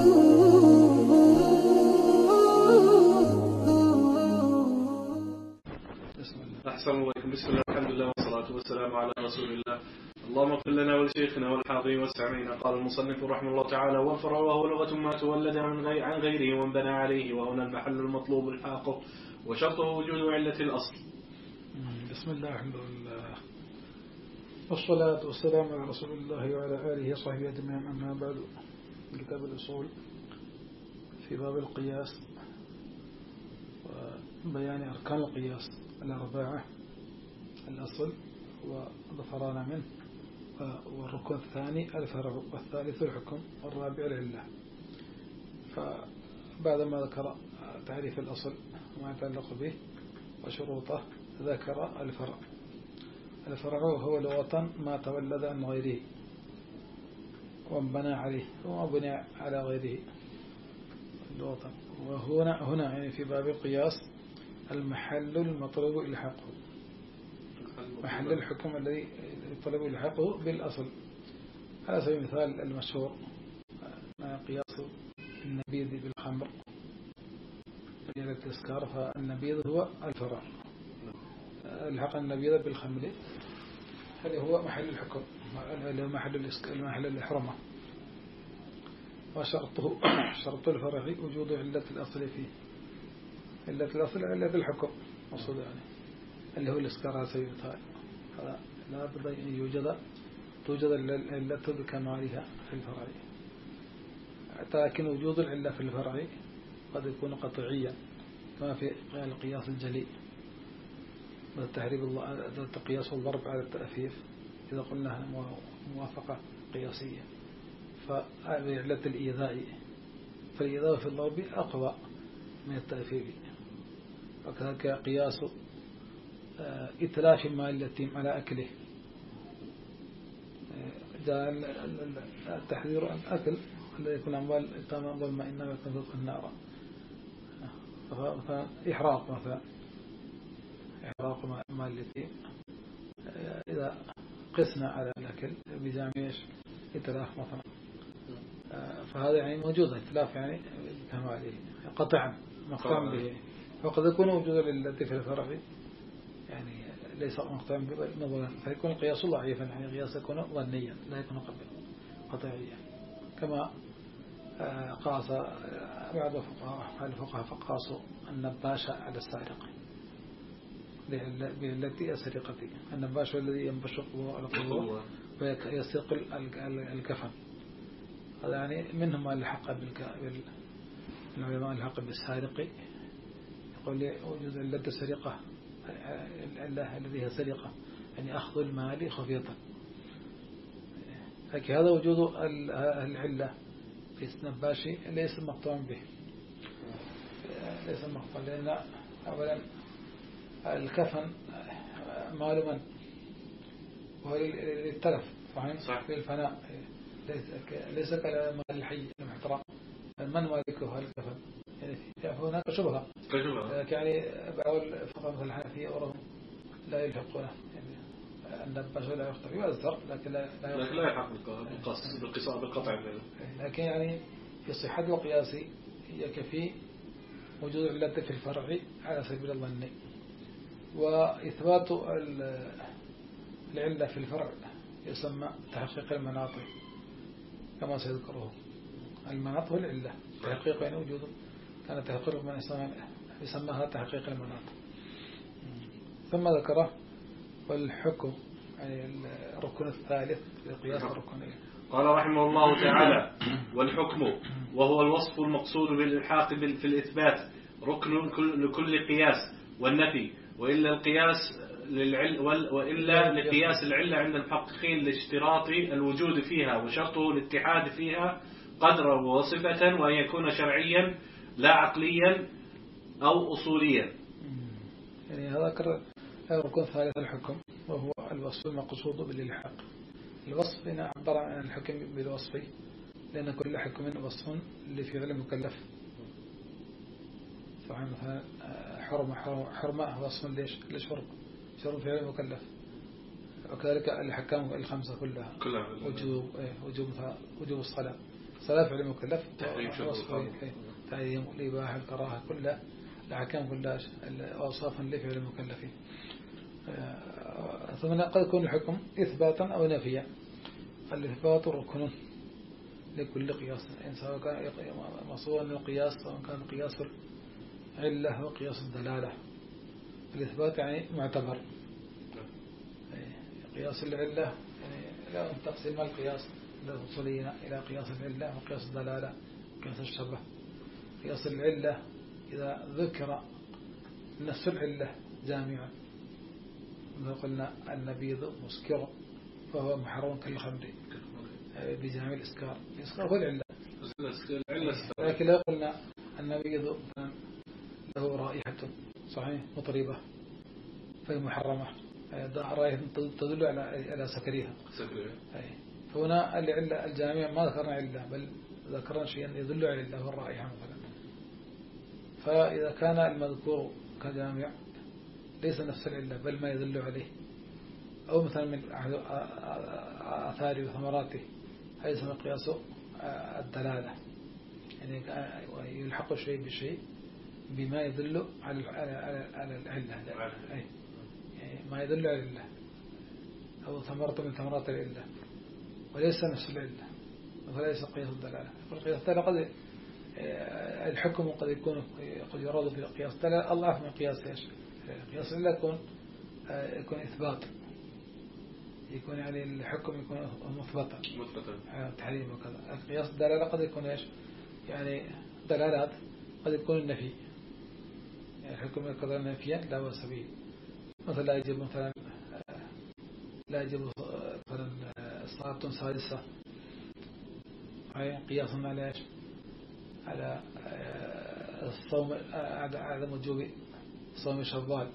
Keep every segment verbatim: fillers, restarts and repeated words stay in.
أحسن الله عليكم. بسم الله الحمد لله والصلاة والسلام على رسول الله. اللهم اغفر لنا ولشيخنا والحاضرين والسامعين. قال المصنف رحمه الله تعالى: والفرع وهو لغة ما تولد من غير عن غيره وانبنى عليه، وهنا المحل المطلوب الحاق، وشرطه وجود علة الأصل. بسم الله الحمد لله والصلاة والسلام على رسول الله وعلى آله وصحبه أجمعين. أما بعد، كتاب الأصول في باب القياس وبيان أركان القياس الأربعة: الأصل وظفران منه، والركن الثاني الفرع، والثالث الحكم، والرابع العلة. فبعدما ذكر تعريف الأصل وما يتعلق به وشروطه، ذكر الفرع. الفرع هو لغة ما تولد عن غيره وانبنى عليه وما بني على غيره لغة. وهنا هنا يعني في باب القياس المحل المطلوب إلحاقه، محل الحكم الذي يطلب إلحاقه بالأصل. على سبيل المثال المشهور قياس النبيذ بالخمر دليل التذكار، فالنبيذ هو الفرع. الحق النبيذ بالخمر هذا هو محل الحكم، محل محل الحرمة. وشرطه شرط الفرع وجود علة الأصل فيه. علة الأصل علة الحكم أصل يعني اللي هو الإسكار. على سبيل المثال لا بد أن يوجد توجد العلة بكمالها في الفرع، لكن وجود العلة في الفرع قد يكون قطعيا، كما في القياس الجلي التحريب القياس والضرب على التأفيف إذا قلنا موافقة قياسية. فعلة الإيذاء، فالإيذاء في الضرب أقوى من التأفيف. وكذلك قياس إتلاف مال اليتيم على أكله، جاء التحذير عن أكل الذي يكون أموال اليتامى ظلما إنما يكون في النار. فإحراق مثلا، إحراق مال اليتيم إذا قسنا على الأكل بجاميش إتلاف مثلا، فهذا يعني موجود إتلاف يعني كماله قطعا مقطع به. وقد يكون وجود للة في الفرع يعني ليس مقطع به نظرا، فيكون القياس ضعيفا، يعني القياس يكون ظنيا لا يكون قطعيا. كما قاس بعض الفقهاء فقاسوا النباش على السارق بالتي السرقة. النباش الذي ينبشق القوة ويسرق الكفن، هذا يعني منهم الحق بالعلماء الحق بالسارق، يقول لي وجود علة السرقة العلة الذي هي سرقة يعني أخذ المال خفية. لكن هذا وجود العلة في النباش ليس مقطوع به، ليس مقطوع، لأن أولا الكفن مال من وهو للتلف في الفناء، ليس كمال الحي المحترم. من مالكه الكفن؟ يعني هناك شبهة، يعني بعض الفقهاء مثل الحنفية ورهم لا يلحقونه، يعني النباش لا يختار يؤثر لكن لا لكن لا يلحق بالقصاص بالقطع. لكن يعني في صحة القياس يكفي وجود علة في الفرع على سبيل الظن. وإثبات العلة في الفرع يسمى تحقيق المناط، كما سيذكره. المناط هو العلة، تحقيق يعني وجود كان تحقيق من يسمىها تحقيق المناط. ثم ذكره والحكم يعني الركن الثالث لقياس الركنين. قال رحمه الله تعالى: والحكم وهو الوصف المقصود بالإلحاق في الإثبات ركن لكل قياس والنفي، وإلا القياس للعل وإلا لقياس العلة عند المحققين لاشتراط الوجود فيها، وشرطه الاتحاد فيها قدرا وصفة، وأن يكون شرعيا لا عقليا أو أصوليا. يعني هذا الركن الثالث الحكم، وهو الوصف المقصود بالإلحاق. الوصف هنا عبر عن الحكم بالوصف، لأن كل حكم وصف لفعل مكلف. طبعا مثلا حرمة حرمة وصف ليش للشرب، شرب فعل مكلف. وكذلك الحكام الخمسة كلها وجوب وجوب وجوب الصلاة صلاة فعل المكلف تحريم شرب تحريم الإباحة الكراهة كلها الأحكام كلها أوصافا لفعل المكلفين. ثم قد يكون الحكم إثباتا أو نفيا. الإثبات ركن لكل قياس، سواء كان مصورا للقياس سواء كان قياس العلة أو قياس الدلالة. الإثبات يعني معتبر. قياس العلة يعني لا تقسيم القياس الأصوليين إلى قياس العلة وقياس الدلالة وقياس الشبه. قياس العلة إذا ذكر نفس العلة جامعا، إذا قلنا النبيذ مسكر فهو محرم كالخمر بجامع الإسكار. الإسكار هو العلة، لكن لو قلنا النبيذ له رائحة صحيح مطربة فهي محرمة، رائحة تدل على على سكرها. فهنا العلة الجامع ما ذكرنا علة بل ذكرنا شيئا يدل على العلة والرائحة مثلا. فإذا كان المذكور كجامع ليس نفس العلة بل ما يدل عليه، أو مثلا من آثار وثمراته، هذا يسمى قياس الدلالة، يعني يلحق الشيء بالشيء بما يدل على على العلة، يعني ما يدل على العلة، أو ثمرة من ثمرات العلة وليس نفس العلة، فليس قياس الدلالة. قياس الدلالة قد الحكم قد يكون قد يراد في قياس الدلالة الله من قياس ايش؟ قياس العلة يكون يكون إثبات، يكون يعني الحكم يكون مثبتا مثبتا تحريم وكذا. قياس الدلالة قد يكون ايش؟ يعني دلالات قد يكون النفي، يعني الحكم كذا نفيا لا بأس به، مثلا لا يجب مثلا لا يجب مثلا صلاة سادسة، قياسا على ايش؟ على الصوم عدم وجوب صوم شوال.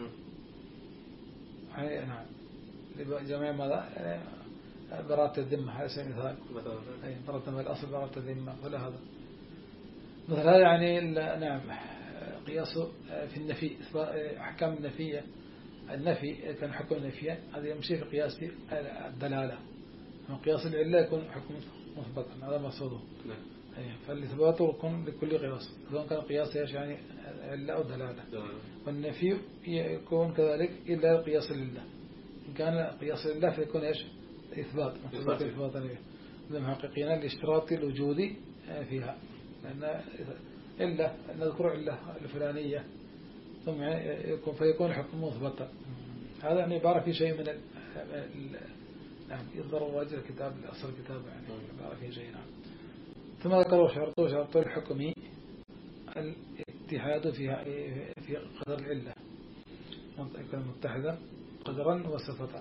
نعم جميع ماذا براءة الذمة على سبيل المثال، براءة الأصل براءة الذمة ولا هذا مثلا. هذا يعني نعم قياس في النفي، أحكام النفية. النفي كان حكم نفيا هذا يمشي في قياس الدلالة، قياس العلة يكون حكم مثبتا، هذا مقصوده. فالإثبات يكون لكل قياس سواء كان قياس ايش يعني علة أو دلالة، والنفي يكون كذلك إلا قياس لله. إن كان قياس لله فيكون ايش؟ إثبات إثبات إثباتا للمحققين لاشتراط الوجود فيها، لأن إلا نذكر علة الفلانية ثم يكون فيكون حكم مثبتا. هذا يعني عبارة في شيء من ال نعم يظهر وجه الكتاب أصل الكتاب يعني عبارة في شيء. نعم ثم ذكروا شرط شرط الحكم الاتحاد فيها في قدر العلة، يكون متحدا قدرا وصفة،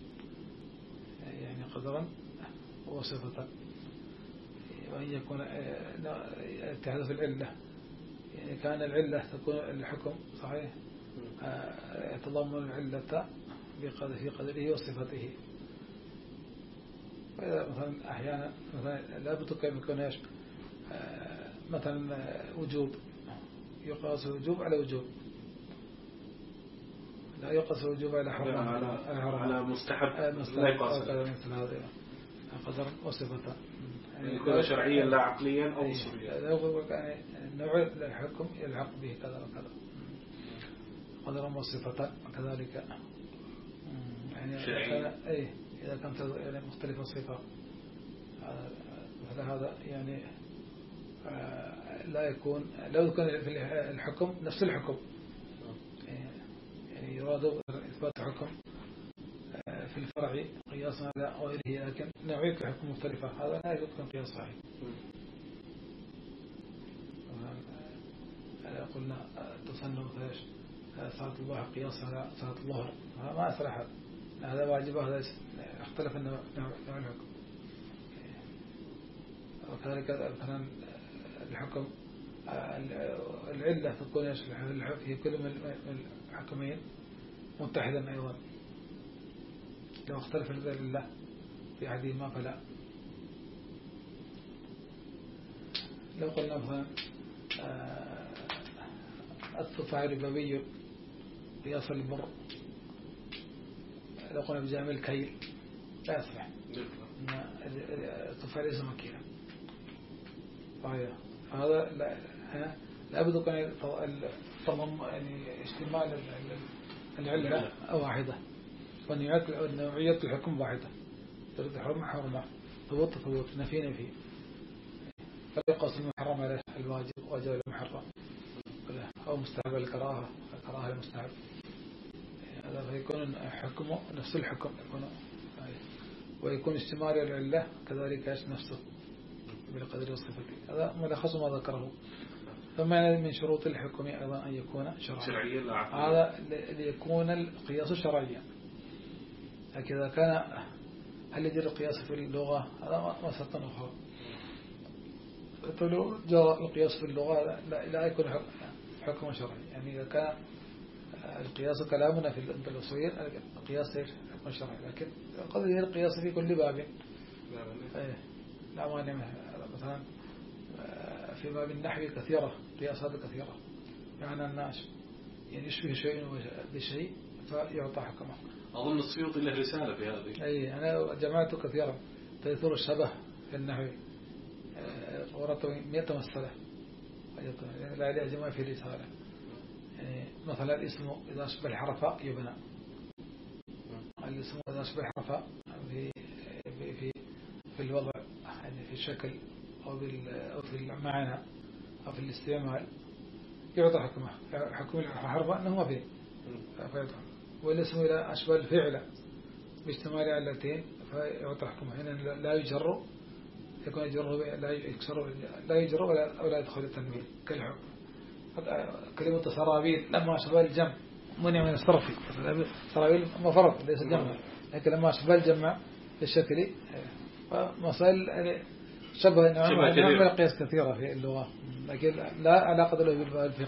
يعني قدرا وصفة، وأن يكون اتحاد في العلة، يعني كان العلة تكون الحكم صحيح يتضمن العلة في قدره وصفته. مثلا أحيانا مثلا لا بد كيف يكون ايش مثلا وجوب، يقاس الوجوب على وجوب، لا يقاس الوجوب على حرام على على مستحب لا يقاس مثل هذا قدرا وصفة، يعني يكون شرعيا لا عقليا أو أصوليا. يعني نوع الحكم يلحق به كذا وكذا قدرا وصفة كذلك، يعني شرعيا أي إذا كانت يعني مختلفة الصفة مثل هذا يعني لا يكون لا يكون في الحكم نفس الحكم، يعني يراد إثبات حكم في الفرع قياسا على غيره، لكن نوعية الحكم مختلفة، هذا لا يكون قياس صحيح. قلنا تصنف ايش صلاة الله قياس على صلاة الظهر، ما أصلح هذا، هذا واجب هذا اختلف نوع الحكم. وكذلك مثلا الحكم العلة تكون ايش في كل من الحكمين متحدا أيضا، لو اختلف العلة في أحدهما فلا. لو قلنا مثلا التفاعل الربوي قياس البر، لو قلنا بجامع الكيل لا يصلح، التفاعل ليس مكيلا، صحيح. هذا لا لابد أن التضم يعني اشتمال العلة واحدة ونوعية الحكم واحدة. تريد حرمة حرمة ثبوت ثبوت نفي نفي. فلا يقص المحرم على الواجب واجب المحرم أو مستحب الكراهة الكراهة المستحب. هذا فيكون حكمه نفس الحكم يكون ويكون اشتمال العلة كذلك نفسه بالقدر والصفة. هذا ملخص ما ذكره. ثم من شروط الحكم أيضا أن يكون شرعيا. هذا ليكون القياس شرعيا. لكن إذا كان هل يجري القياس في اللغة هذا مسألة أخرى. لو جرى القياس في اللغة لا, لا يكون حكم شرعي. يعني إذا كان القياس كلامنا في الأصوليين القياس حكم شرعي. لكن قد يجري القياس في كل باب. لا مانع مثلا في باب النحو كثيرة قياسات كثيرة. يعني الناس يعني يشبه شيء بشيء فيعطى حكمه. أظن السيوطي له رسالة في هذه. أي أنا جمعت كثيرا تيثور الشبه في النحو ورطوا مئة مسألة لا لا جمع في رسالة. يعني مثلا الاسم إذا أشبه الحرف يبنى. الاسم إذا أشبه الحرف في في في الوضع يعني في الشكل أو في المعنى أو في الاستعمال يعطى حكمه. حكم الحرف أنه ما فيه فيعطى. والاسم إذا أشبه الفعل باجتماع علتين فيعطى حكمه. هنا لا يجر يكون يجر لا يكسر لا يجر ولا ولا يدخل التنوين كالحكم. كلمة سرابيل لما أشبه الجمع منع من الصرف. سرابيل مفرد ليس جمع. لكن لما أشبه الجمع في الشكل فمسائل شبه نعمل قياس كثيرة في اللغة لكن لا علاقة له بالفقه.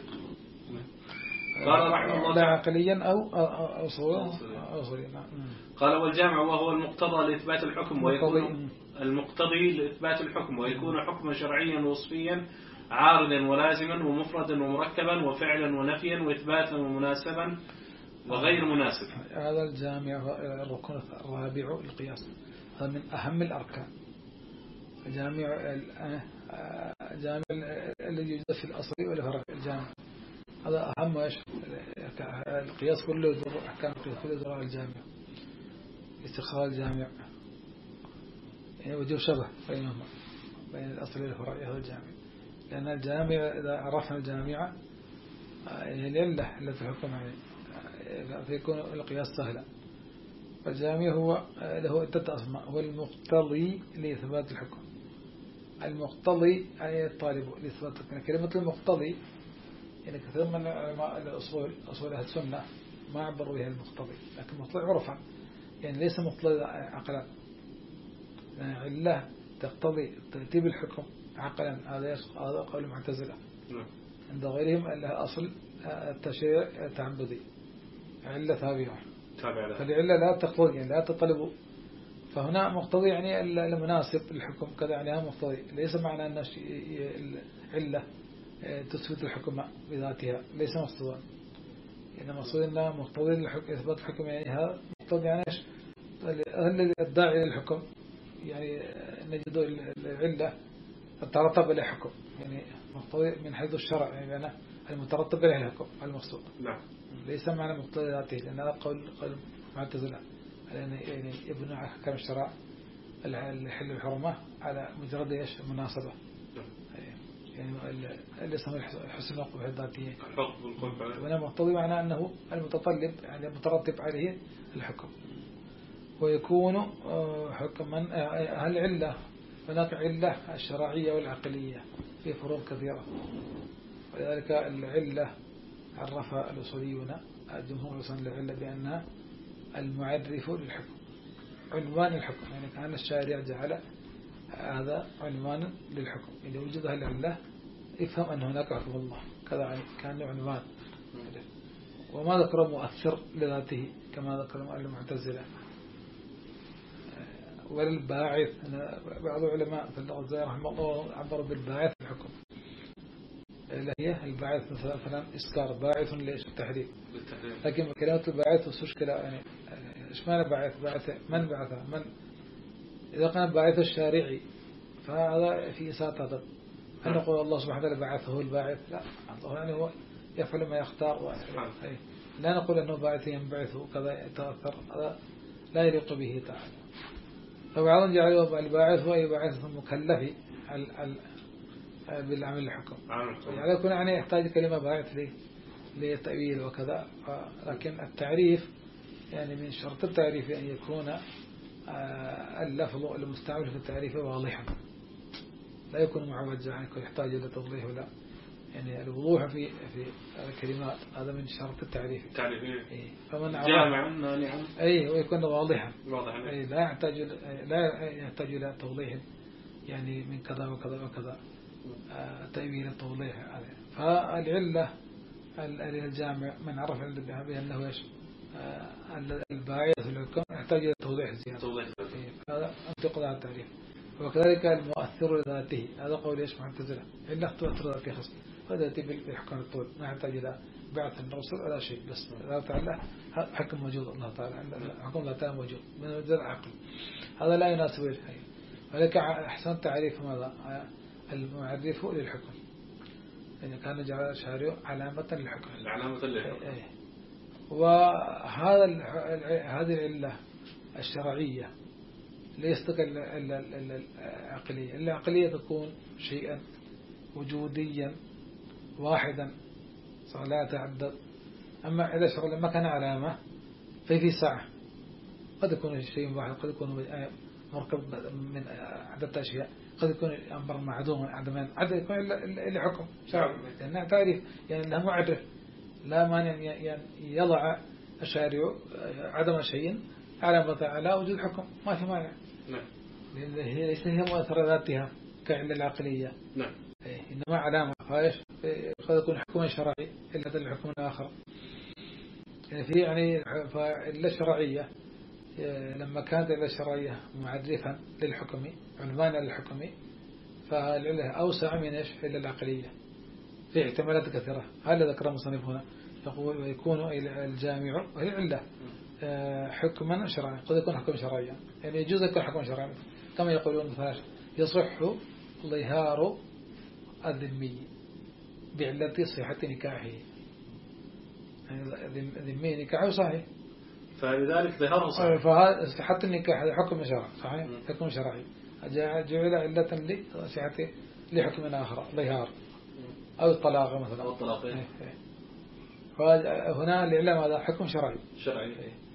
قال رحمه الله لا عقليا أو أصوليا. قال والجامع وهو المقتضى لإثبات الحكم ويكون المقتضي لإثبات الحكم ويكون حكما شرعيا وصفيا عارضا ولازما ومفردا ومركبا وفعلا ونفيا وإثباتا ومناسبا وغير مناسب. هذا الجامع الركن الرابع القياس. هذا من أهم الأركان. جامع جامع الذي يوجد في الأصل والفرع. الجامع هذا أهم إيش القياس كله يدور أحكام القياس كله يدور على الجامع. استخراج الجامع يعني وجه شبه بينهما بين الأصل والفرع. هذا الجامع لأن الجامع إذا عرفنا الجامع هي العلة التي تحكم عليه فيكون القياس سهلا. فالجامع هو له عدة أسماء. هو المقتضي لإثبات الحكم. المقتضي يعني الطالب لإثبات الحكم. كلمة المقتضي يعني كثير من الأصول أصول أهل السنة ما عبروا بها المقتضي. لكن المقتضي عرفا يعني ليس مقتضي عقلا. يعني علة تقتضي ترتيب الحكم عقلا. هذا هذا قول المعتزلة. عند غيرهم أنها أصل التشريع تعبدي علة ثابتة. فالعلة لا تقتضي يعني لا تطلب. فهنا مقتضي يعني المناسب الحكم كذا يعني مقتضي. ليس معنى أن العلة تثبت الحكم بذاتها ليس مقتضى. يعني مقصود أنها مقتضي الحكم إثبات الحكم يعني هذا مقتضي يعني إيش الذي الداعي للحكم يعني نجد العلة تترتب على حكم يعني مقتضي من حيث الشرع يعني أنا المترتب عليه الحكم المقصود. نعم. ليس معنى مقتضي ذاته لأن هذا قول قول معتزلة يعني يبنى على أحكام الشرع الحل والحرمة على مجرد إيش المناسبة. يعني اللي اسمه حسن القبح الذاتية. وأنا مقتضي معنى أنه المتطلب يعني المترتب عليه الحكم. ويكون حكما هل علة هناك علة الشرعية والعقلية في فروق كثيرة. ولذلك العلة عرفها الأصوليون الجمهور وصل العلة بأنها المعرف للحكم عنوان الحكم. يعني كان الشارع جعل هذا عنوان للحكم. إذا وجد العلة افهم أن هناك حكم الله كذا كان عنوان. وما ذكر مؤثر لذاته كما ذكر المعتزلة. والباعث بعض العلماء في اللغة رحمه الله عبروا بالباعث الحكم اللي هي الباعث مثلا إسكار باعث ليش التحريم. لكن كلمة الباعث مشكلة يعني إيش معنى باعث باعث من بعثه من إذا كان باعث الشارعي فهذا في إساءة أدب. هل نقول الله سبحانه وتعالى بعثه الباعث؟ لا، الله يعني هو يفعل ما يختار. لا نقول أنه باعث ينبعث وكذا يتأثر، هذا لا يليق به تعالى. فبعضهم جعلوا الباعث هو الباعث المكلف بالعمل الحكم، يعني يكون يعني يحتاج كلمة باعث ليه لتأويل وكذا. لكن التعريف يعني من شرط التعريف أن يكون اللفظ المستعمل في التعريف واضحا، لا يكون معوجا، يعني يكون يحتاج إلى توضيح ولا يعني الوضوح في في الكلمات، هذا من شرط التعريف. التعريف إيه. فمن جامع مانع أي ويكون واضحا، واضحا. أي لا يحتاج لا يحتاج إلى توضيح يعني من كذا وكذا وكذا تأويل التوضيح هذا. فالعلة الجامع من عرف بأنه إيش الباعث للحكم يحتاج إلى توضيح زيادة، هذا انتقد على التعريف. وكذلك المؤثر لذاته، هذا قول إيش معتزلة، إلا تؤثر ذاته خصم، هذا يأتي بالحكم الطول، ما يحتاج إلى بعث الرسل ولا شيء، بس الله تعالى حكم موجود، الله تعالى حكم الله تعالى موجود من وجود العقل، هذا لا يناسب الحي. ولكن أحسن تعريف ماذا المعرف للحكم، يعني كان جعل الشارع علامة للحكم، علامة للحكم. وهذا هذه العلة الشرعية ليست العقلية. العقلية تكون شيئا وجوديا واحدا لا يتعدد. أما إذا شغل ما كان علامة في في ساعة، قد يكون شيء واحد، قد يكون مركب من عدة أشياء، قد يكون أمر معدوم عدمان، عدد يكون إلا حكم شرعي، لأنها تعريف يعني أنها معرف، لا مانع يعني يضع الشارع عدم شيء علامة على وجود حكم، ما في مانع. نعم. لأن هي ليس هي مؤثرة ذاتها كعلة العقلية. نعم. إنما علامة، فايش قد يكون حكم شرعي إلا الحكم الآخر. يعني في يعني فالله الشرعية لما كانت العلة الشرعية معرفا للحكم عنوانا للحكم، فالعلة أوسع من إيش إلا العقلية في احتمالات كثيرة. هذا ذكر المصنف هنا، يقول ويكون الجامع وهي علة حكما شرعيا، قد يكون حكم شرعيا، يعني يجوز يكون حكم شرعيا كما يقولون مثلا يصح ظهار الذمي بعلة صحة نكاحه، يعني الذمي نكاحه صحيح، فلذلك ظهاره صحيح، فصحة النكاح هذا حكم شرعي صحيح، حكم شرعي جعل علة لصحة لحكم آخر ظهار أو الطلاق مثلا أو الطلاق. فهنا الإعلام هذا حكم شرعي شرعي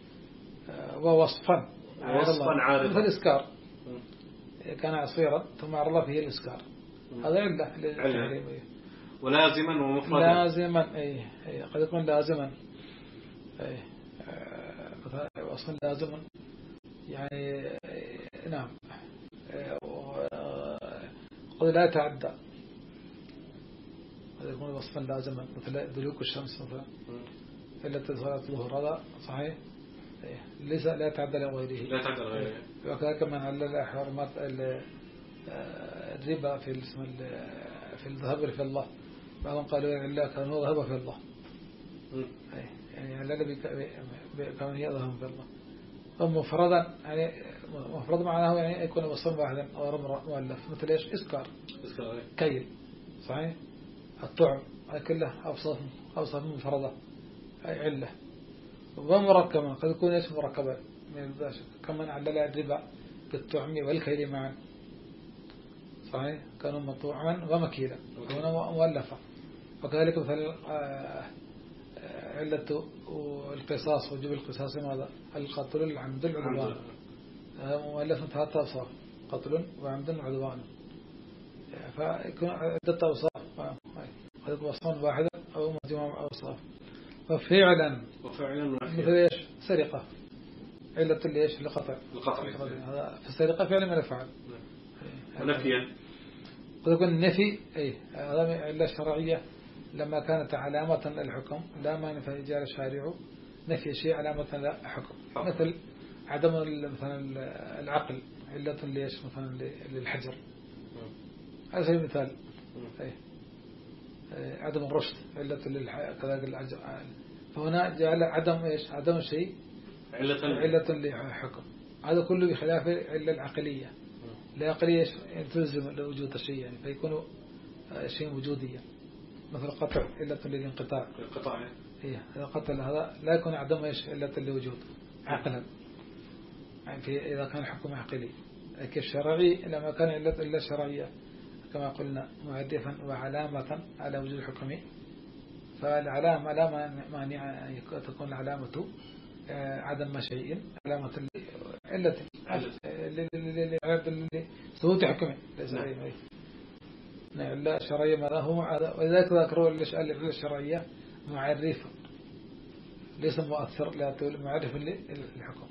ووصفا وصفا عارضا مثل الإسكار، كان عصيرا ثم عرض فيه الإسكار، هذا علة ولازما ومفردا. لازما أي قد يكون لازما أي وصفا لازما يعني نعم، قد لا يتعدى، قد يكون وصفا لازما مثل دلوك الشمس مثلا إلا تظهر الظهر، هذا صحيح ليس لا يتعدى لغيره، لا يتعدى لغيره. وكذلك من علل حرمات الربا في الاسم في الذهب في الله، بعضهم قالوا إلا كانوا ذهب في الله، يعني علل بكون هي ذهب في الله. ومفردا يعني مفرد معناه يعني يكون وصفا واحدا أو رمر مؤلف مثل إيش إسكار كيل صحيح، الطعم هذا كله أوصاف أوصاف مفردة أي علة. ومركبا قد يكون اسم مركبا من الباشا كما علل الربا بالطعم والكيل معا صحيح، كانوا مطوعا ومكيلا كانوا مؤلفة. وكذلك مثل علة القصاص وجوب القصاص ماذا القتل العمد العدوان، مؤلف ثلاثة أوصاف قتل وعمد وعدوان، فيكون عدة أوصاف قد يكون وصفا واحدا أو مجموعة أوصاف. وفعلا وفعلا مثل إيش سرقة علة ليش القطع القطع، هذا في السرقة فعلا من الفعل. ونفيا قد يكون النفي أي هذا علة شرعية لما كانت علامة للحكم، لا ما ينفع إجارة الشارع نفي شيء علامة للحكم، مثل عدم مثلا العقل علة ليش مثلا للحجر، هذا سبيل مثال. أي عدم الرشد علة كذلك العجر، فهنا جعل عدم إيش عدم الشيء علة علة لحكم، هذا كله بخلاف علة العقلية. العقلية تلزم لوجود الشيء يعني، فيكون شيء وجودي مثل قطع إلا للانقطاع القطاع إيه هذا قتل هذا لا يكون عدم إيش إلا لوجود عقلا يعني في إذا كان حكم عقلي لكن الشرعي لما كان إلا إلا شرعية كما قلنا معدفا وعلامة على وجود الحكم فالعلامة لا مانع أن تكون العلامة عدم شيء علامة إلا لثبوت حكمه ليس أي نعم لا شرعية ماذا هو وذلك ذكروا الإشعال الشرعية معرفة ليس مؤثر لا تقول معرفة للحكم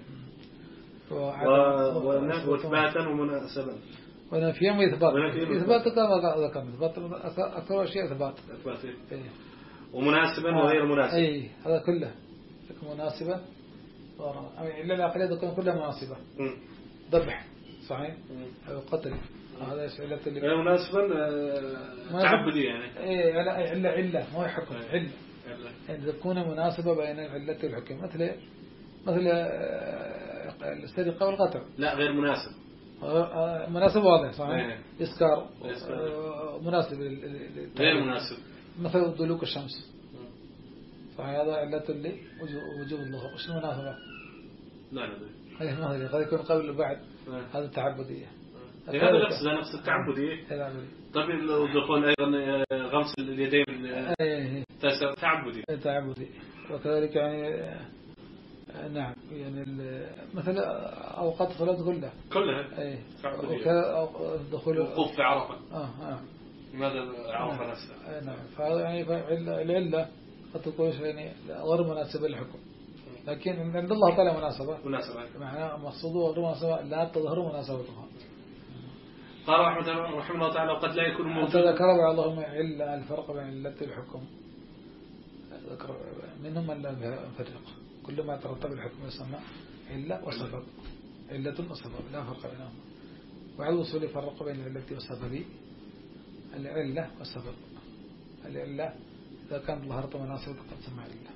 وإثباتا ومناسبا ونفيا وإثبات إثبات كما ذكرنا إثبات أكثر شيء إثبات ومناسبا وغير مناسب أي هذا كله مناسبا إلا العقلية تكون كلها مناسبة ذبح صحيح أو قتل هذا علة اللي غير مناسبا تعبدي يعني إيه علة علة علة ما هو حكم علة يعني تكون مناسبة بين العلة والحكم مثل مثل السرقة والقطع لا غير مناسب مناسب واضح صحيح إسكار مناسب غير مناسب مثل دلوك الشمس صحيح هذا علة اللي وجوب الظهر وش المناسبة لا ندري أيه ما أدري قد يكون قبل وبعد هذا تعبدية هذا نفس نفس التعبدي طيب لو دخول أيضا غمس اليدين تعبدي تعبدي وكذلك يعني نعم يعني مثل أوقات صلاة كلها كلها أي دخول الوقوف في عرفة آه آه لماذا عرفة نفسها نعم فهذا يعني العلة قد تكون يعني غير مناسبة للحكم لكن عند الله تعالى مناسبة مناسبة معناه مقصوده غير مناسبة لا تظهر مناسبتها قال رحمه الله تعالى وقد لا يكون موجودا تذكر بعض اللهم علة الفرق بين علة الحكم ذكر منهم من لا يفرق كل ما ترتب الحكم يسمى علة وسبب علة وسبب لا فرق بينهما وعلى الوصول يفرق بين العلة والسبب العلة والسبب العلة إذا كانت ظهرت مناسبة قد تسمى علة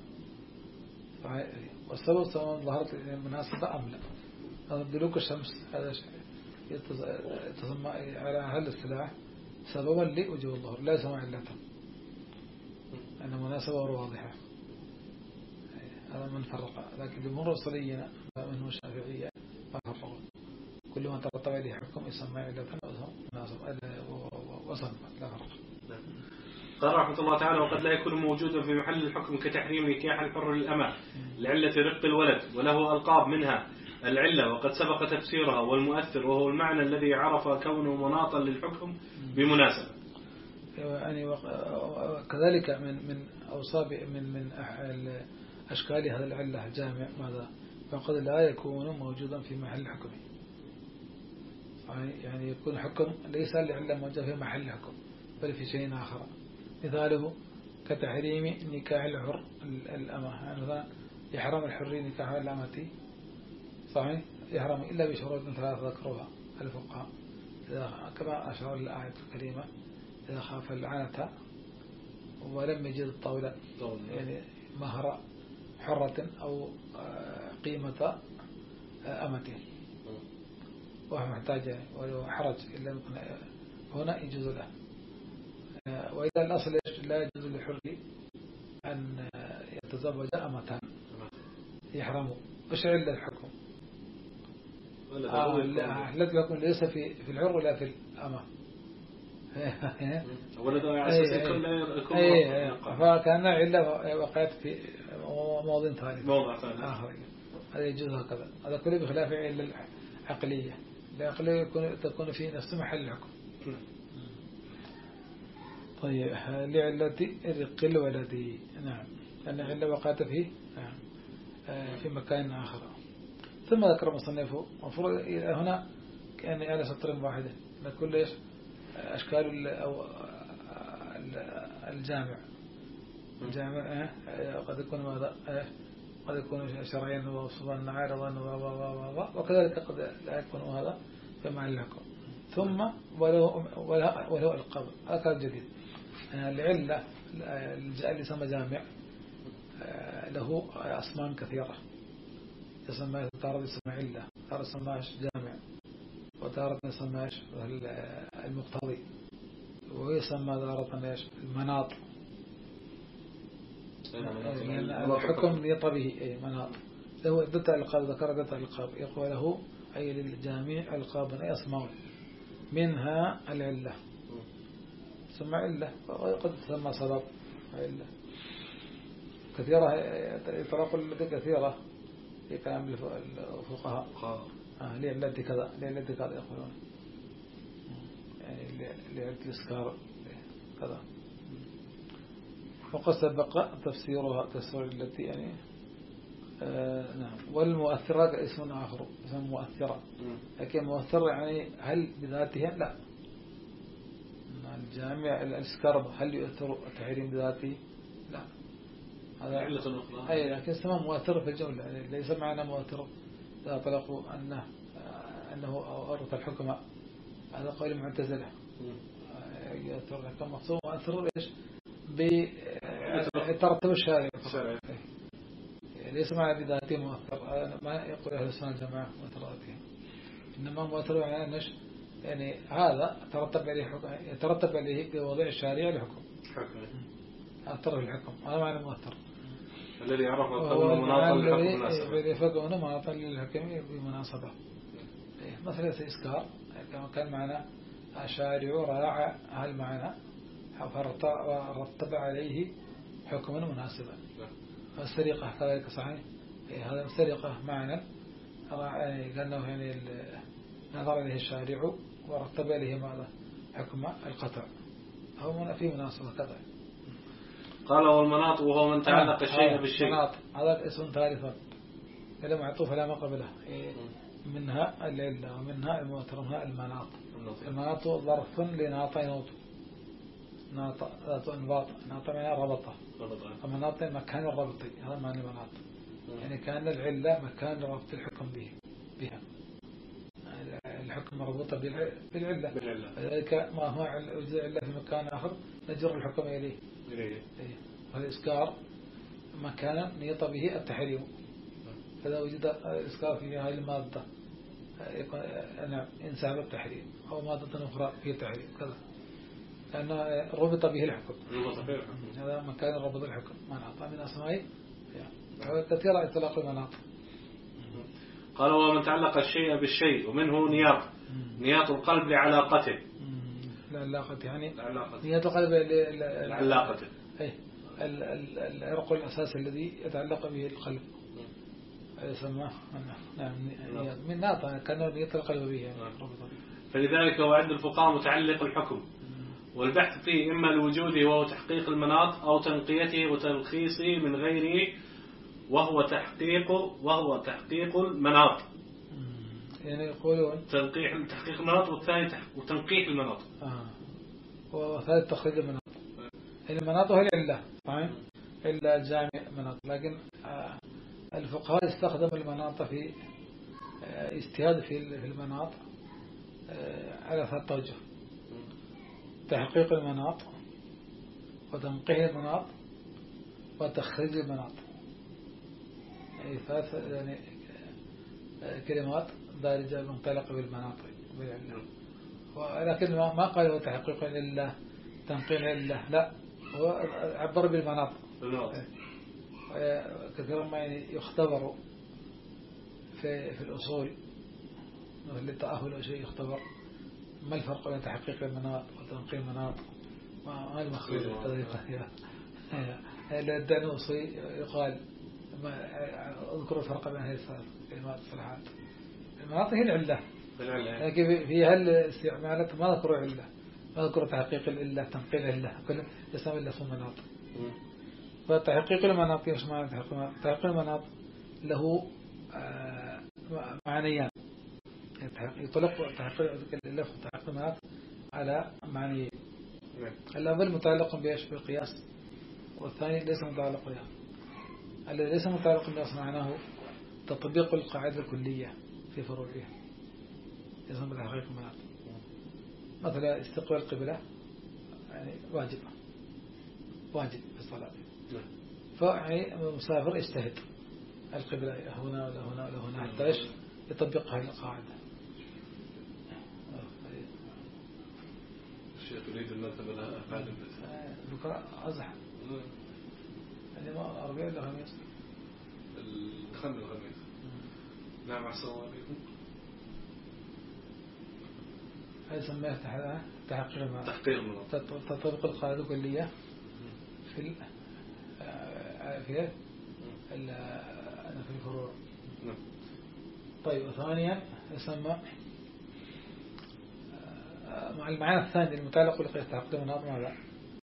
والسبب سواء ظهرت مناسبة أم لا هذا دلوك الشمس هذا شيء يتسمى على هل السلاح سببا لوجوب الظهر لا يسمى علة أنها مناسبة واضحة هذا من فرق لكن جمهور الصليين منه الشافعية ما فرقوا كل ما ترتب عليه حكم يسمى علة مناسبة وسبب لا فرق. قال رحمة الله تعالى وقد لا يكون موجودا في محل الحكم كتحريم نكاح الحر للأمة لعلة رق الولد وله ألقاب منها العلة وقد سبق تفسيرها والمؤثر وهو المعنى الذي عرف كونه مناطا للحكم بمناسبة. يعني كذلك من من أوصاب من من أشكال هذا العلة جامع ماذا فقد لا يكون موجودا في محل الحكم يعني يكون حكم ليس لعلة موجودة في محل الحكم بل في شيء آخر مثاله كتحريم نكاح الحر الأمة يعني مثلا يحرم الحري نكاح الأمة صحيح يحرم إلا بشروط ثلاثة ذكروها الفقهاء كما أشار الآية الكريمة إذا خاف العنة ولم يجد الطاولة يعني مهر حرة أو قيمة أمته وهو محتاج ولو حرج إلا هنا يجوز له وإذا الأصل لا يجوز للحر أن يتزوج أمتان يحرموا وش علة الحكم لا يكون ليس في في الحر ولا في الأمة ولد على أساس يكون فكان علة وقعت في موضوع ثاني موضوع ثاني آخر هذا يجوز هكذا هذا كله بخلاف علة العقلية العقلية يكون تكون في نفس محل الحكم. طيب لعلة رق الولد نعم لأن علة وقعت فيه نعم في مكان آخر. ثم ذكر مصنفه مفروض هنا كان على سطر واحد لكل إيش أشكال أو الجامع الجامع قد يكون ماذا قد يكون شرعيا وصبا عارضا وكذلك قد لا يكون هذا في محل الحكم. ثم وله وله القبر هذا جديد العلة اللي يسمى جامع له أسمان كثيرة يسمى تارة يسمى علة تارة يسمى جامع وتارة يسمى المقتضي ويسمى دارة المناط، لأن الحكم يطبه أي مناط له دة ألقاب، ذكر دة ألقاب يقول له أي للجامع ألقاب أسماء منها العلة، تسمى علة وقد تسمى سبب علة كثيرة، يطلق التي كثيرة في كلام الفقهاء آه لعلة كذا لعلة كذا يقولون، يعني لعلة الإسكار كذا. وقد سبق تفسيرها تفسير التي يعني آه نعم. والمؤثرات اسم آخر اسم مؤثرة، لكن مؤثرة يعني هل بذاتها؟ لا، الجامع الإسكار هل يؤثر التحريم بذاته؟ لا، هذا علة أخرى. أي لكن اسمه مؤثر في الجملة، يعني ليس معنى مؤثر إذا طلقوا أنه أنه أورث الحكم، هذا قول المعتزلة يؤثر الحكم مقصود مؤثر إيش بترتب الشارع، ليس معنى بذاته مؤثر، ما يقول أهل السنة الجماعة مؤثراته، إنما مؤثر يعني أنش يعني هذا ترتب عليه حكم، يترتب عليه بوضع الشارع لحكم أثر في الحكم، هذا معنى مؤثر الذي يعرف القانون مناطا للحكم مناسبة، الذي يفقه مناطا للحكم بمناسبة. مثلا إسكار كما كان معنا الشارع راعى هالمعنى فرتب عليه حكما مناسبا. السرقة كذلك صحيح، هذا السرقة معنى يعني قالنا يعني نظر إليه الشارع ورتب عليه ماذا حكم القطع، هو في مناسبة كذا. قال والمناط وهو من تعلق الشيء بالشيء، مناط هذا اسم ثالث إلا معطوف لا ما قبله، منها العلة ومنها المؤثر ومنها المناط. المناط ظرف لناط ينوط، ناط ذات انباط، ناط معناه ربطه، المناط مكان الربط، هذا معنى المناط، يعني كان العلة مكان ربط الحكم به بها، الحكم مربوطة بالعلة، لذلك ما هو العلة في مكان آخر نجر الحكم إليه. والإسكار مكان نيط به التحريم، فإذا وجد إسكار في هذه المادة يكون نعم انسحب التحريم، أو مادة أخرى في التحريم كذا، لأنه ربط به الحكم، هذا مكان ربط الحكم مناط من أسمائه كثيرا إطلاق المناط. قال ومن تعلق الشيء بالشيء ومنه نياط، نياط القلب لعلاقته، لعلاقته يعني نياط القلب لعلاقته، أي العرق الأساسي الذي يتعلق به القلب يسمى نعم من ناطة كان نياط القلب به يعني. فلذلك هو عند الفقهاء متعلق الحكم، والبحث فيه إما لوجوده وهو تحقيق المناط أو تنقيته وتلخيصه من غيره وهو تحقيق وهو تحقيق المناط، يعني يقولون تنقيح تحقيق المناط، والثاني وتنقيح المناط آه. وثالث تخريج المناط، المناط هي العلة صحيح إلا الجامع مناط، لكن آه الفقهاء استخدم المناط في آه اجتهاد في في المناط آه على ثلاث توجه: تحقيق المناط وتنقيح المناط وتخريج المناط، يعني ثلاث يعني كلمات دارجة منطلقة بالمناط بالعلة، ولكن ما قال هو تحقيق لله تنقيح لله، لا هو عبر بالمناط. كثيرا ما يعني يختبر في في الأصول للتأهل أو شيء يختبر ما الفرق بين تحقيق المناط وتنقيح المناط، ما المخرج الطريقة الدانوسي يقال اذكر الفرق بين هذه الثلاث كلمات الصلاحات. المناط هي العلة، لكن في هل استعمالات ما ذكروا علة، ما ذكروا تحقيق العلة تنقيح العلة، كل يسمى إلا اسم مناط. فتحقيق المناط ايش معنى تحقيق المناط؟ تحقيق المناط له معنيان، يطلق تحقيق العلة وتحقيق المناط على معنيين، الأول متعلق بإيش؟ بالقياس، والثاني ليس متعلق بها. الذي ليس متعلق بالقياس معناه تطبيق القاعدة الكلية في فروعها، يسمى تحقيق المناط. مثلا استقبال القبلة يعني واجب واجب في الصلاة، فيعني مسافر يجتهد القبلة هنا ولا هنا ولا هنا حتى ايش يطبق هذه القاعدة. الشيخ يريد المذهب الأفعال بكرة أزح يعني ما أربعين ولا خميس دخلنا الخميس. نعم أحسن الله عليكم. هذا سميه تحقيق المناط. تحقيق المناط. تطبق القاعدة الكلية في ال في ال في الفروع. نعم. طيب وثانيا يسمى مع المعنى الثاني المتعلق بالتحقيق المناط ماذا؟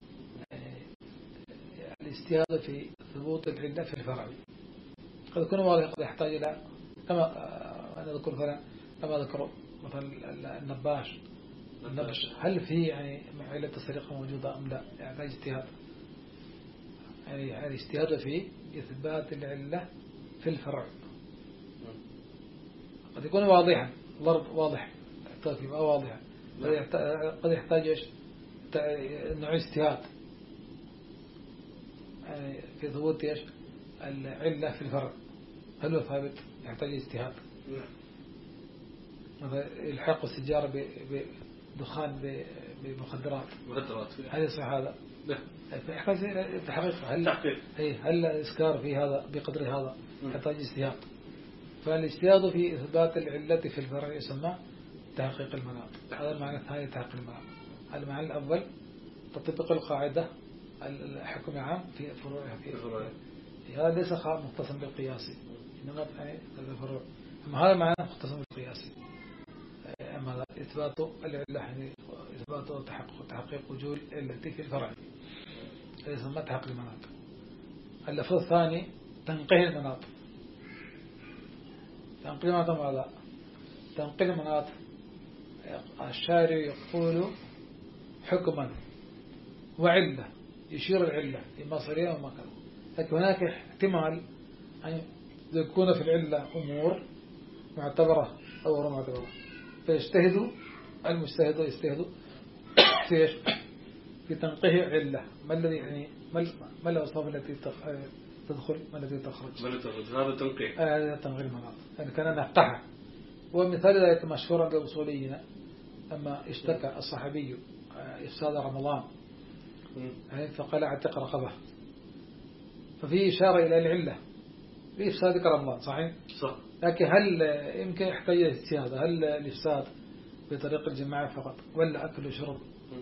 الاجتهاد في ثبوت العلة في الفرع. قد يكون واضح قد يحتاج إلى كما أنا أذكر فلا كما ذكروا مثلا النباش النبش هل في يعني علة السرقة موجودة أم لا؟ يحتاج اجتهاد. يعني الاجتهاد في إثبات العلة في الفرع قد يكون واضحا ضرب واضح التوفيق أو واضحا قد يحتاج إيش نوع اجتهاد يعني في ثبوت إيش العلة في الفرع هل هو ثابت يحتاج اجتهاد. مثلا الحق السجارة بدخان بمخدرات هل يصح هذا؟ لا. يحتاج تحقيق هل تحقيق هل الإسكار في هذا بقدر هذا يحتاج اجتهاد. فالاجتهاد في إثبات العلة في الفرع يسمى تحقيق المناط. هذا المعنى الثاني تحقيق المناط. المعنى الأول تطبيق القاعدة الحكم عام في فروعها في فروعها. هذا ليس مختصا بالقياسي إنما يعني الفروع. أما هذا معنى مختصا بالقياسي. أما إثبات العلة يعني إثبات تحقق تحقيق وجود التي في الفرع يسمى تحقيق المناط. اللفظ الثاني تنقيه المناط. تنقيه المناط ماذا؟ تنقيه المناط الشارع يقول حكما وعلة يشير العلة إما صريحة وما كان. لكن هناك احتمال أن يكون في العلة أمور معتبرة أو غير معتبرة فيجتهدوا المجتهد يجتهدوا في إيش؟ في تنقيه علة ما الذي يعني ما الأوصاف التي تدخل ما الذي تخرج ما الذي تخرج هذا تنقيه هذا تنقيه المناط يعني كان نقطعها. ومثال ذلك مشهورا لأصولينا لما اشتكى الصحابي إفساد رمضان يعني فقال اعتق رقبه ففي إشارة إلى العلة في إفساد رمضان صحيح صح. لكن هل يمكن يحتاج اجتهاد هل الإفساد بطريق الجماعة فقط ولا أكل وشرب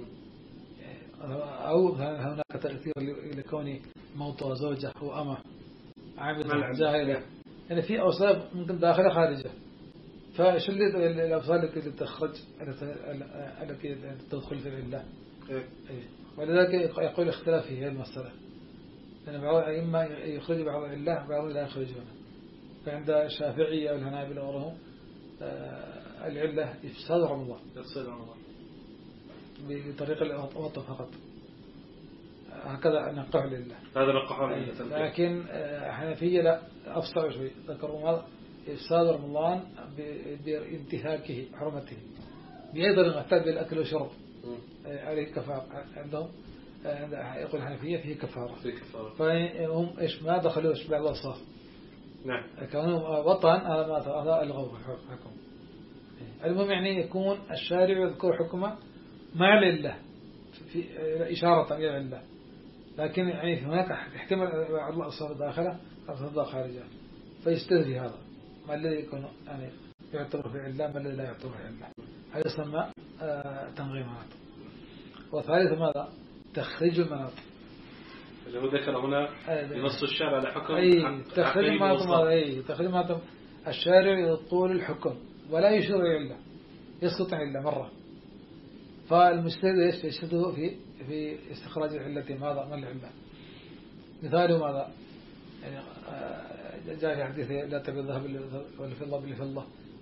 أو هناك تأثير لكون موت زوجة أو أمه عامل جاهلة يعني في أوصاف ممكن داخلة خارجة. فإيش اللي الأوصاف التي تخرج التي تدخل في العلة ولذلك يقول اختلاف في هذه المسألة لأن بعض إما يخرج بعض العلة بعض لا يخرجونه. فعند الشافعية والهنابلة وغيرهم العلة إفساد رمضان إفساد رمضان بطريق الوطن فقط هكذا نقح لله هذا نقح لله. لكن حنفية لا أفصل شوي ذكروا ماذا إفساد رمضان بانتهاكه حرمته بأيضا يغتاب بالأكل والشرب عليه كفارة عندهم يقول الحنفية فيه كفارة فيه كفارة فهم إيش ما دخلوا إيش بعض الأصاف نعم كانوا وطن هذا ما هذا الغوف حكم. المهم يعني يكون الشارع يذكر حكمه مع العلة في إشارة إلى العلة لكن يعني هناك احتمال بعض الأصاف داخله أصاف خارجة فيستدري هذا ما الذي يكون يعني يعتبر في العلة ما الذي لا يعتبر في العلة. هذا يسمى آه تنظيمات. وثالث ماذا تخريج المناط اللي هو ذكر هنا ينص الشارع على حكم أي تخريج المناط أي تخريج المناط الشارع يقول الحكم ولا يشير إلى العلة يسقط العلة مرة. فالمجتهد يجتهد في في استخراج العلة ماذا ما العلة. مثاله ماذا يعني جاء في حديث لا تبيع الذهب والفضة بالفضة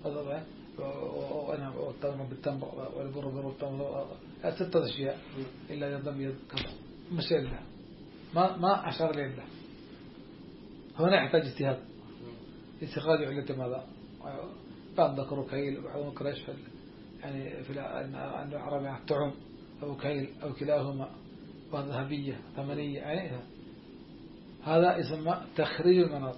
وأنا والتمر بالتمر والبر بالبر والتمر ستة أشياء إلا يضم يد كذا مش علة ما ما أشار العلة. هنا يحتاج اجتهاد استخراج علة ماذا بعض ذكروا كيل وبعضهم ذكر ايش يعني في العرب يعني الطعم أو كيل أو كلاهما وذهبية ثمنية يعني هذا يسمى تخريج المناط.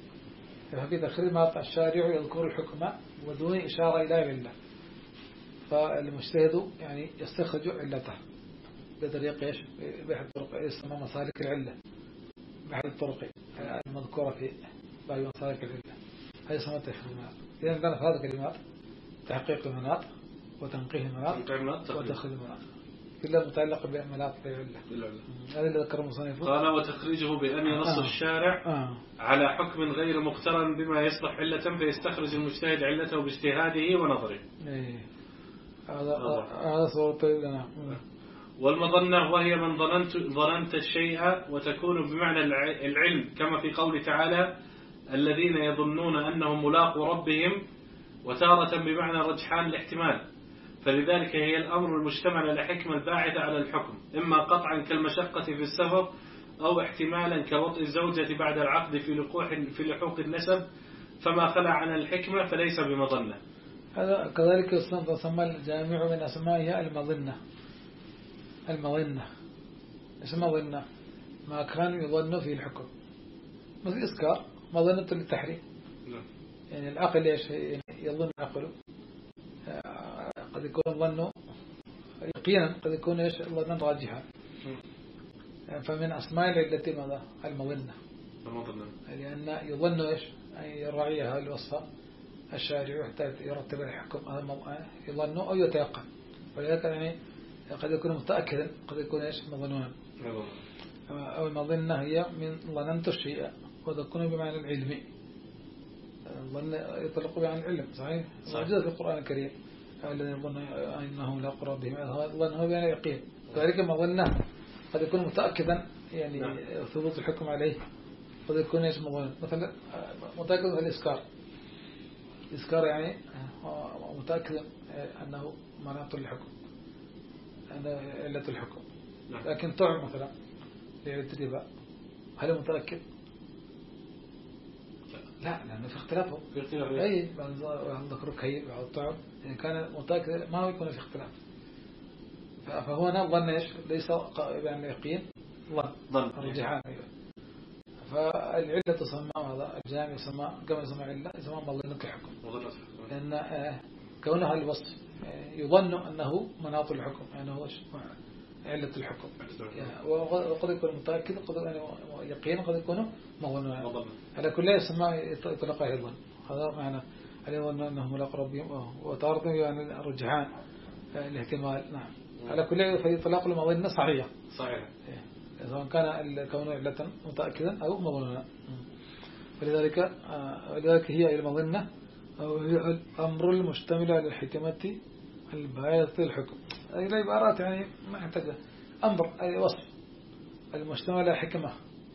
ففي تخريج المناط الشارع يذكر الحكم ودون إشارة إلى علة فالمجتهد يعني يستخرج علته بطريق إيش بأحد الطرق يسمى مسالك العلة بأحد الطرق المذكورة في بعض مسالك العلة هذه اسمها تحقيق المناط. إذا عندنا في هذه الكلمات تحقيق المناط وتنقيه المناط وتخريج المناط كلها متعلقة بمناط العلة. هذا اللي ذكر المصنف. قال وتخريجه بأن ينص آه. الشارع آه. على حكم غير مقترن بما يصلح علة فيستخرج المجتهد علته باجتهاده ونظره. إيه. هذا هذا صورة لنا. والمظنة وهي من ظننت ظننت الشيء وتكون بمعنى العلم كما في قول تعالى الذين يظنون أنهم ملاقوا ربهم وتارة بمعنى رجحان الاحتمال فلذلك هي الأمر المشتمل على حكمة الباعثة على الحكم إما قطعا كالمشقة في السفر أو احتمالا كوطئ الزوجة بعد العقد في لقوح في لحوق النسب فما خلع عن الحكمة فليس بمظنة. هذا كذلك يسمى الجامع من أسمائها المظنة. المظنة اسمها ظنة ما كان يظن فيه الحكم مثل إسكار مظنة للتحريم يعني العقل ايش يظن عقله قد يكون ظنه يقينا قد يكون ايش ظنا راجحا فمن أسماء التي ماذا المظنة لأن يظن ايش أن يراعيها الوصفة الشارع حتى يرتب الحكم يظنه أو يتيقن ولذلك يعني قد يكون متأكدا قد يكون ايش مظنونا أو المظنة هي من ظننت الشيء وتكون بمعنى العلمي ظن يطلق بمعنى العلم صحيح موجود في القرآن الكريم الذي يظن أنه لا قرب بهم ظن هو بمعنى اليقين ذلك مظنة قد يكون متأكدا يعني نعم. ثبوت الحكم عليه قد يكون ايش مظن مثلا متأكد من الإسكار الإسكار يعني متأكد أنه مناط الحكم أنه علة الحكم لكن طعم مثلا لعلة الربا هل متأكد؟ لا لأنه في اختلافه في اختلاف أي عندك ركيب أو الطعم إن كان متأكد ما هو يكون في اختلاف فهو هنا ظن إيش ليس يعني يقين ظن ظن رجحان فالعلة تسمى هذا الجامع يسمى كما يسمى علة يسمى مظنة الحكم لأن كونها الوصف يظن أنه مناط الحكم يعني هو علة الحكم وقد يكون متأكد قد يكون يقين قد يكون مظنون على كل يسمى يطلق عليه الظن هذا معنى عليه الظن أنهم ملاقوا ربهم وتارة يعني الرجحان الاحتمال نعم على كل فيطلق المظنة صحيحة صحيح سواء كان الكون علة متأكدا أو مظنونا فلذلك لذلك هي المظنة أو هي الأمر المشتمل على الحكمة الباعثة الحكم هذه العبارات يعني ما يحتاج أمر أي وصف المشتمل على حكمة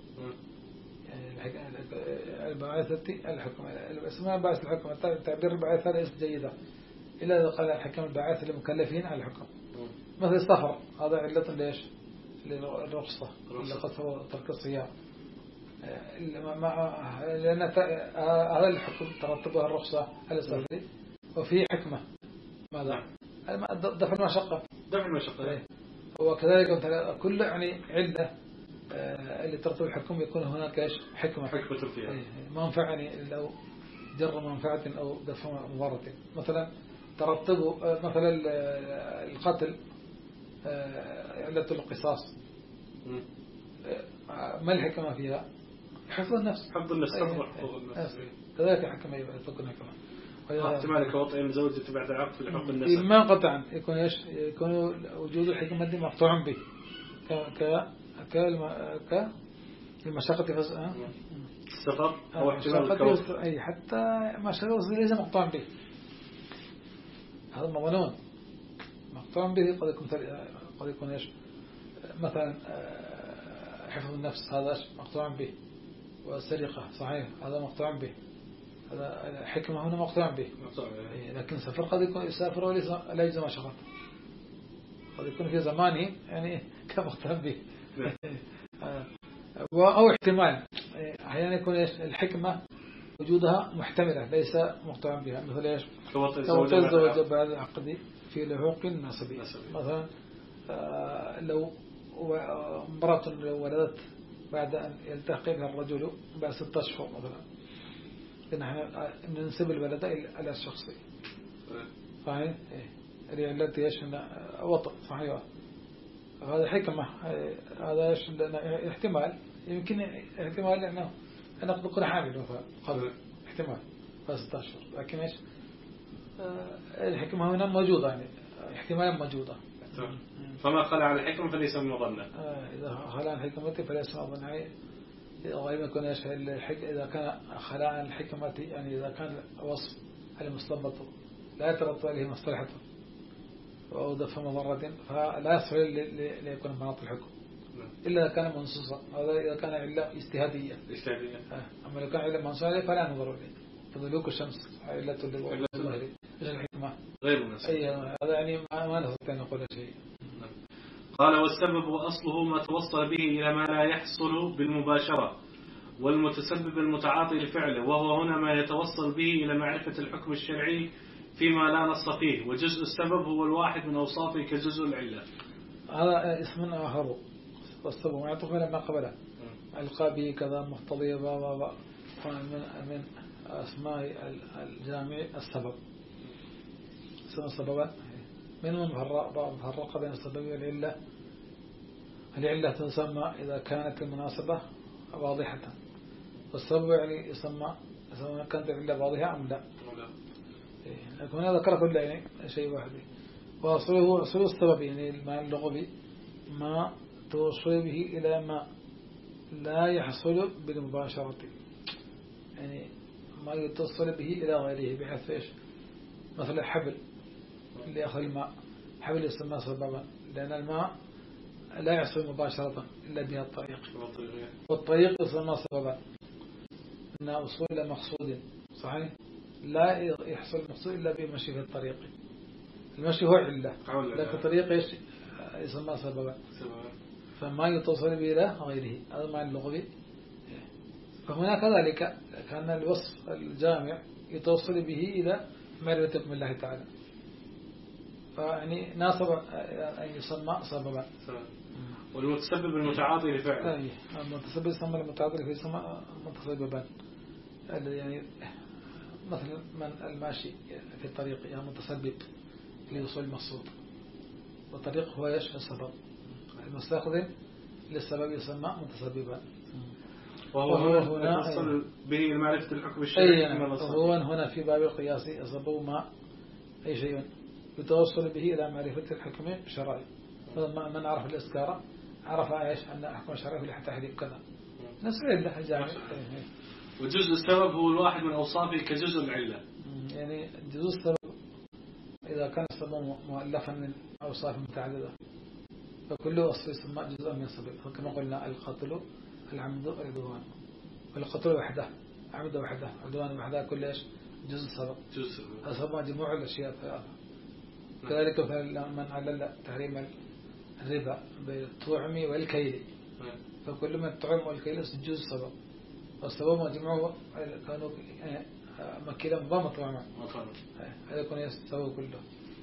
يعني الباعثة الحكم اسمها باعث الحكم تعبير الباعثة ليس جيدة إلا إذا قال الحكم الباعث للمكلفين على الحكم مثل السفر هذا علة ليش للرخصة اللي قصر ترك الصيام لأن هذا الحكم ترتبها الرخصة على السفر وفيه حكمة ماذا دفع المشقة دفع المشقة وكذلك كل يعني علة اللي ترتب الحكم يكون هناك ايش حكمة حكمة فيها منفعة يعني لو جر منفعة أو دفع مضرة مثلا ترتب مثلا القتل علة القصاص ما الحكمة فيها حفظ النفس حفظ النفس حفظ النفس كذلك حكمة تكون حكمة احتمال كوطئ الزوجة بعد العقد في حق النسب ما قطعا يكون ايش يكون وجود الحكمة دي مقطوع به ك ك المشقة في السفر أو احتمال الكوطئ أي حتى مشقة ليس مقطوع به هذا مظنون مقطوع به قد يكون قد يكون ايش مثلا حفظ النفس هذا مقطوع به والسرقة صحيح هذا مقطوع به هذا حكمة هنا مقطوع به لكن سفر قد يكون يسافر وليس لا يجزم مشقة قد يكون في زمانه يعني كمقطوع به أو احتمال أحيانا يكون الحكمة وجودها محتملة ليس مقطوع بها مثل ايش توطئ الزوجة بعد العقد في لحوق النسب مثلا لو امرأة لو ولدت بعد أن يلتحق بها الرجل بعد ستة أشهر مثلا نحن ننسب الولد إلى الشخص صحيح التي إيش وطء صحيح هذا حكمة هذا إيش احتمال يمكن احتمال أنه أنا قد أكون حامل قبل احتمال فستة أشهر لكن إيش الحكمة هنا موجودة يعني احتمال موجودة فما خلع عن الحكمة فليس من مظنة إذا خلع عن الحكمة فليس من مظنة غير ما يكون إيش إذا كان خلع عن الحكمة يعني إذا كان وصف المستنبط لا يترتب عليه مصلحته أو دفع مضرة فلا يصل ليكون مناط الحكم إلا إذا كان منصوصا هذا إذا كان علة اجتهادية اجتهادية أما لو كان علة منصوصة فلا نظر إليه فضلوك الشمس علة للظهر الحكمة غير مناسب هذا يعني ما نستطيع أن نقول شيء. قال والسبب وأصله ما توصل به إلى ما لا يحصل بالمباشرة والمتسبب المتعاطي لفعله وهو هنا ما يتوصل به إلى معرفة الحكم الشرعي فيما لا نص فيه وجزء السبب هو الواحد من أوصافه كجزء العلة. هذا اسم آخر والسبب ما يعطف من ما قبله القابي كذا مقتضي بابا من من أسماء الجامع السبب اسم السبب من من فرق بين السبب والعلة. العلة تسمى إذا كانت المناسبة واضحة والسبب يعني يسمى سواء كانت العلة واضحة أم لا. لكن هذا ذكر كل يعني شيء واحد وأصله أصل السبب يعني المعنى اللغوي ما توصل به إلى ما لا يحصل بالمباشرة يعني ما يتصل به إلى غيره بحيث إيش مثلا حبل اللي أخذ الماء حبل يسمى سببا لأن الماء لا يحصل مباشرة إلا بها الطريق والطريق يسمى سببا إن أصول إلى مقصود صحيح لا يحصل مقصود إلا بمشي في الطريق المشي هو علة لكن الطريق إيش يسمى سببا فما يتصل به إلى غيره هذا معنى اللغوي. فهناك كذلك كان الوصف الجامع يتوصل به إلى معرفة من الله تعالى فيعني ناسب أن يسمى سببا. والمتسبب المتعاطي لفعله المتسبب يسمى المتعاطي في يسمى متسببا يعني مثلا من الماشي في الطريق يعني متسبب لوصول المقصود والطريق هو ايش السبب المستخدم للسبب يسمى متسببا وهو هنا يتصل به معرفة الحكم الشرعي هو هنا في باب القياس السبب ما أي شيء يتوصل به إلى معرفة الحكم الشرعي من عرف الإسكارة عرف ايش أن الحكم الشرعي له تحريم كذا نسأل الله جامع. وجزء السبب هو الواحد من أوصافه كجزء العلة يعني جزء السبب إذا كان السبب مؤلفا من أوصاف متعددة فكل وصف يسمى جزء من السبب فكما قلنا القتل العمد والعدوان والقتل وحده عمد وحده عدوان وحده كل ايش جزء السبب جزء السبب مجموع الأشياء الثلاثة كذلك من علل تحريم الربا بالطعم والكيل فكل من الطعم والكيل جزء السبب والسبب مجموعه كانوا مكيلا ومطعما هذا يكون يستوى كله.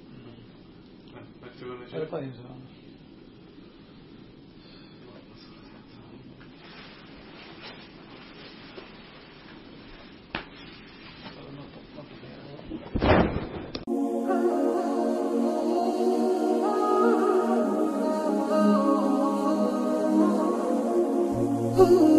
هذا طيب إن شاء الله. Ooh.